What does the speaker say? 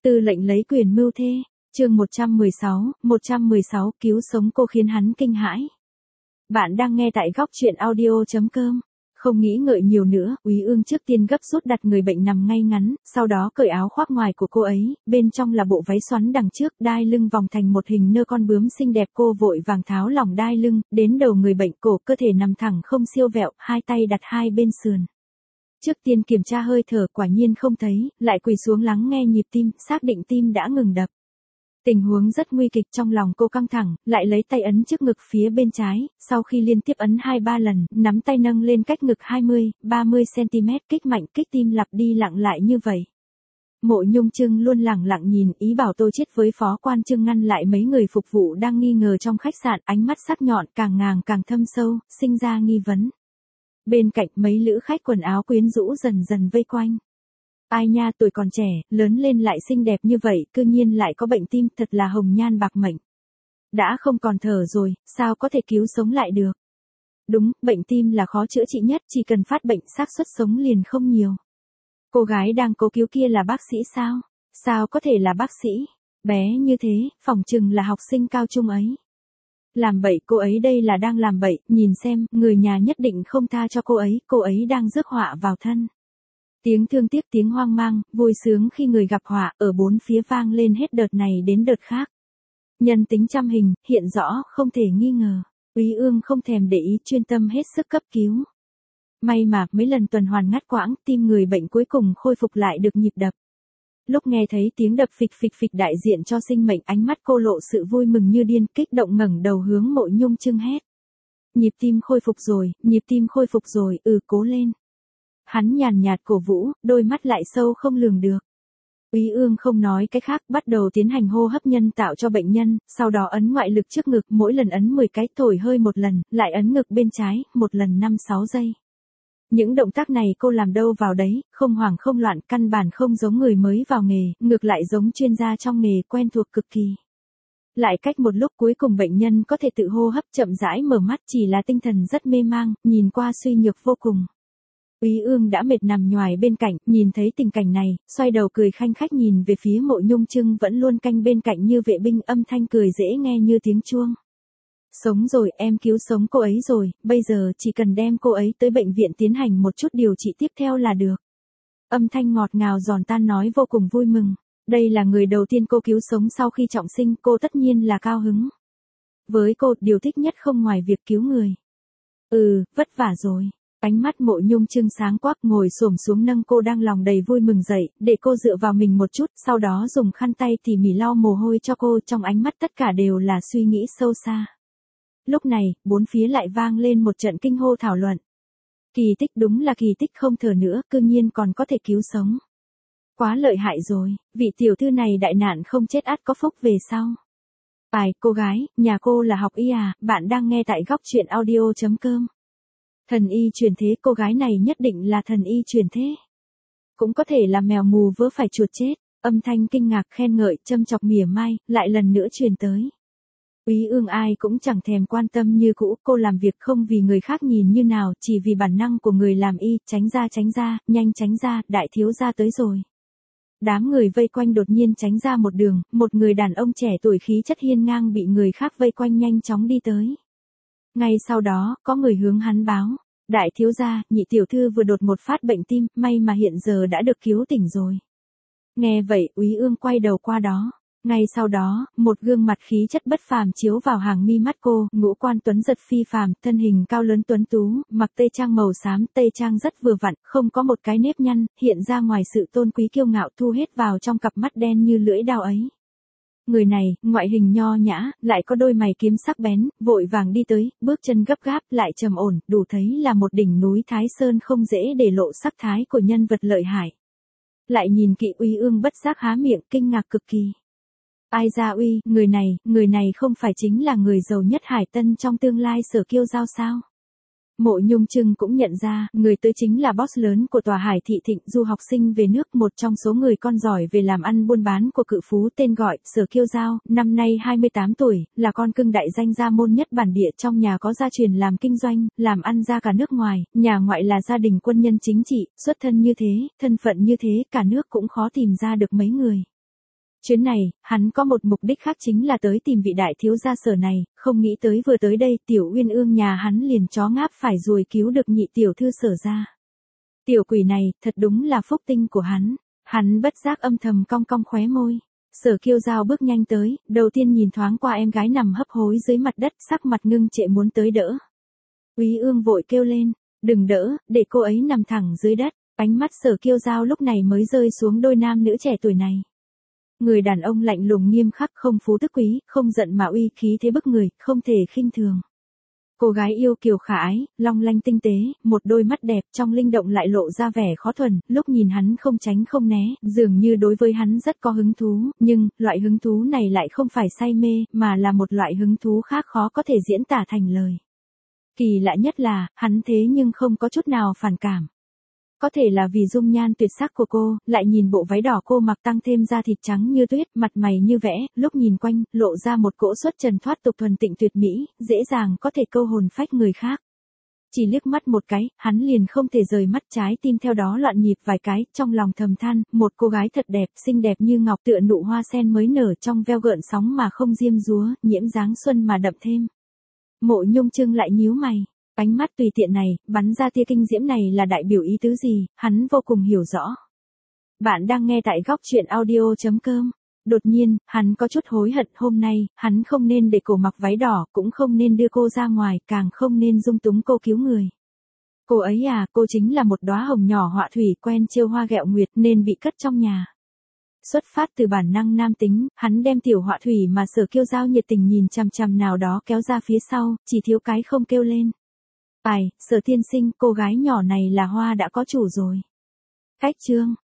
Tư lệnh lấy quyền mưu thê, chương 116 cứu sống cô khiến hắn kinh hãi. Bạn đang nghe tại góc truyện audio.com. Không nghĩ ngợi nhiều nữa, Úy Ương trước tiên gấp rút đặt người bệnh nằm ngay ngắn, sau đó cởi áo khoác ngoài của cô ấy, bên trong là bộ váy xoắn đằng trước, đai lưng vòng thành một hình nơ con bướm xinh đẹp. Cô vội vàng tháo lỏng đai lưng, đến đầu người bệnh, cổ cơ thể nằm thẳng không siêu vẹo, hai tay đặt hai bên sườn. Trước tiên kiểm tra hơi thở, quả nhiên không thấy, lại quỳ xuống lắng nghe nhịp tim, xác định tim đã ngừng đập. Tình huống rất nguy kịch, trong lòng cô căng thẳng, lại lấy tay ấn trước ngực phía bên trái, sau khi liên tiếp ấn 2-3 lần, nắm tay nâng lên cách ngực 20-30 cm, kích mạnh kích tim lặp đi lặp lại như vậy. Mộ Nhung Trưng luôn lẳng lặng nhìn, ý bảo Tô Chiết với Phó Quan Trưng ngăn lại mấy người phục vụ đang nghi ngờ trong khách sạn, ánh mắt sắc nhọn càng ngàng càng thâm sâu, sinh ra nghi vấn. Bên cạnh mấy lữ khách quần áo quyến rũ dần dần vây quanh. Ai nha, tuổi còn trẻ, lớn lên lại xinh đẹp như vậy, cư nhiên lại có bệnh tim, thật là hồng nhan bạc mệnh. Đã không còn thở rồi, sao có thể cứu sống lại được? Đúng, bệnh tim là khó chữa trị nhất, chỉ cần phát bệnh xác suất sống liền không nhiều. Cô gái đang cố cứu kia là bác sĩ sao? Sao có thể là bác sĩ? Bé như thế, phỏng chừng là học sinh cao trung ấy. Làm bậy, cô ấy đây là đang làm bậy, nhìn xem, người nhà nhất định không tha cho cô ấy đang rước họa vào thân. Tiếng thương tiếc, tiếng hoang mang, vui sướng khi người gặp họa, ở bốn phía vang lên hết đợt này đến đợt khác. Nhân tính trăm hình, hiện rõ, không thể nghi ngờ. Úy Ương không thèm để ý, chuyên tâm hết sức cấp cứu. May mà, mấy lần tuần hoàn ngắt quãng, tim người bệnh cuối cùng khôi phục lại được nhịp đập. Lúc nghe thấy tiếng đập phịch phịch phịch đại diện cho sinh mệnh, ánh mắt cô lộ sự vui mừng như điên, kích động ngẩng đầu hướng Mộ Nhung Trưng hét. Nhịp tim khôi phục rồi, nhịp tim khôi phục rồi, cố lên. Hắn nhàn nhạt cổ vũ, đôi mắt lại sâu không lường được. Úy Ương không nói cái khác, bắt đầu tiến hành hô hấp nhân tạo cho bệnh nhân, sau đó ấn ngoại lực trước ngực, mỗi lần ấn 10 cái, thổi hơi một lần, lại ấn ngực bên trái, một lần 5-6 giây. Những động tác này cô làm đâu vào đấy, không hoảng không loạn, căn bản không giống người mới vào nghề, ngược lại giống chuyên gia trong nghề, quen thuộc cực kỳ. Lại cách một lúc cuối cùng bệnh nhân có thể tự hô hấp, chậm rãi mở mắt, chỉ là tinh thần rất mê mang, nhìn qua suy nhược vô cùng. Úy Ương đã mệt nằm nhoài bên cạnh, nhìn thấy tình cảnh này, xoay đầu cười khanh khách nhìn về phía Mộ Nhung Trưng vẫn luôn canh bên cạnh như vệ binh, âm thanh cười dễ nghe như tiếng chuông. Sống rồi, em cứu sống cô ấy rồi, bây giờ chỉ cần đem cô ấy tới bệnh viện tiến hành một chút điều trị tiếp theo là được. Âm thanh ngọt ngào giòn tan nói vô cùng vui mừng. Đây là người đầu tiên cô cứu sống sau khi trọng sinh, cô tất nhiên là cao hứng. Với cô, điều thích nhất không ngoài việc cứu người. Vất vả rồi. Ánh mắt Mộ Nhung Trưng sáng quắc, ngồi xổm xuống nâng cô đang lòng đầy vui mừng dậy, để cô dựa vào mình một chút, sau đó dùng khăn tay tỉ mỉ lau mồ hôi cho cô, trong ánh mắt tất cả đều là suy nghĩ sâu xa. Lúc này, bốn phía lại vang lên một trận kinh hô thảo luận. Kỳ tích, đúng là kỳ tích, không thở nữa, cư nhiên còn có thể cứu sống. Quá lợi hại rồi, vị tiểu thư này đại nạn không chết ắt có phúc về sau. Cô gái, nhà cô là học y à? Bạn đang nghe tại góc truyện audio.com. Thần y truyền thế, cô gái này nhất định là thần y truyền thế. Cũng có thể là mèo mù vớ phải chuột chết, âm thanh kinh ngạc khen ngợi, châm chọc mỉa mai, lại lần nữa truyền tới. Úy Ương ai cũng chẳng thèm quan tâm như cũ, cô làm việc không vì người khác nhìn như nào, chỉ vì bản năng của người làm y, tránh ra, nhanh tránh ra, đại thiếu gia tới rồi. Đám người vây quanh đột nhiên tránh ra một đường, một người đàn ông trẻ tuổi khí chất hiên ngang bị người khác vây quanh nhanh chóng đi tới. Ngay sau đó, có người hướng hắn báo. Đại thiếu gia, nhị tiểu thư vừa đột một phát bệnh tim, may mà hiện giờ đã được cứu tỉnh rồi. Nghe vậy, Úy Ương quay đầu qua đó. Ngay sau đó, một gương mặt khí chất bất phàm chiếu vào hàng mi mắt cô, ngũ quan tuấn giật phi phàm, thân hình cao lớn tuấn tú, mặc tây trang màu xám, tây trang rất vừa vặn, không có một cái nếp nhăn, hiện ra ngoài sự tôn quý kiêu ngạo thu hết vào trong cặp mắt đen như lưỡi dao ấy. Người này, ngoại hình nho nhã, lại có đôi mày kiếm sắc bén, vội vàng đi tới, bước chân gấp gáp, lại trầm ổn, đủ thấy là một đỉnh núi Thái Sơn không dễ để lộ sắc thái của nhân vật lợi hại. Lại nhìn kỹ, Úy Ương bất giác há miệng, kinh ngạc cực kỳ. Ai ra uy, người này không phải chính là người giàu nhất Hải Tân trong tương lai Sở Kiêu Giao sao? Mộ Nhung Trưng cũng nhận ra, người tới chính là boss lớn của tòa Hải Thị Thịnh, du học sinh về nước, một trong số người con giỏi về làm ăn buôn bán của cự phú tên gọi Sở Kiêu Giao, năm nay 28 tuổi, là con cưng đại danh gia môn nhất bản địa, trong nhà có gia truyền làm kinh doanh, làm ăn ra cả nước ngoài, nhà ngoại là gia đình quân nhân chính trị, xuất thân như thế, thân phận như thế, cả nước cũng khó tìm ra được mấy người. Chuyến này, hắn có một mục đích khác chính là tới tìm vị đại thiếu gia Sở này, không nghĩ tới vừa tới đây Tiểu Uyên Ương nhà hắn liền chó ngáp phải ruồi cứu được nhị tiểu thư Sở ra. Tiểu quỷ này, thật đúng là phúc tinh của hắn bất giác âm thầm cong cong khóe môi. Sở Kiêu Giao bước nhanh tới, đầu tiên nhìn thoáng qua em gái nằm hấp hối dưới mặt đất, sắc mặt ngưng trệ muốn tới đỡ. Úy Ương vội kêu lên, đừng đỡ, để cô ấy nằm thẳng dưới đất. Ánh mắt Sở Kiêu Giao lúc này mới rơi xuống đôi nam nữ trẻ tuổi này. Người đàn ông lạnh lùng nghiêm khắc, không phú tức quý, không giận mà uy khí thế bức người, không thể khinh thường. Cô gái yêu kiều khả ái, long lanh tinh tế, một đôi mắt đẹp trong linh động lại lộ ra vẻ khó thuần, lúc nhìn hắn không tránh không né, dường như đối với hắn rất có hứng thú, nhưng, loại hứng thú này lại không phải say mê, mà là một loại hứng thú khác khó có thể diễn tả thành lời. Kỳ lạ nhất là, hắn thế nhưng không có chút nào phản cảm. Có thể là vì dung nhan tuyệt sắc của cô, lại nhìn bộ váy đỏ cô mặc tăng thêm da thịt trắng như tuyết, mặt mày như vẽ, lúc nhìn quanh, lộ ra một cỗ xuất trần thoát tục thuần tịnh tuyệt mỹ, dễ dàng có thể câu hồn phách người khác. Chỉ liếc mắt một cái, hắn liền không thể rời mắt, trái tim theo đó loạn nhịp vài cái, trong lòng thầm than, một cô gái thật đẹp, xinh đẹp như ngọc tựa nụ hoa sen mới nở trong veo gợn sóng mà không diêm dúa, nhiễm dáng xuân mà đậm thêm. Mộ Nhung Trưng lại nhíu mày. Ánh mắt tùy tiện này, bắn ra tia kinh diễm này là đại biểu ý tứ gì, hắn vô cùng hiểu rõ. Bạn đang nghe tại góc truyện audio.com. Đột nhiên, hắn có chút hối hận, hôm nay, hắn không nên để cô mặc váy đỏ, cũng không nên đưa cô ra ngoài, càng không nên dung túng cô cứu người. Cô ấy à, cô chính là một đóa hồng nhỏ họa thủy quen trêu hoa ghẹo nguyệt nên bị cất trong nhà. Xuất phát từ bản năng nam tính, hắn đem tiểu họa thủy mà Sở Kiêu Giao nhiệt tình nhìn chằm chằm nào đó kéo ra phía sau, chỉ thiếu cái không kêu lên. Sở tiên sinh, cô gái nhỏ này là hoa đã có chủ rồi. Cách chương.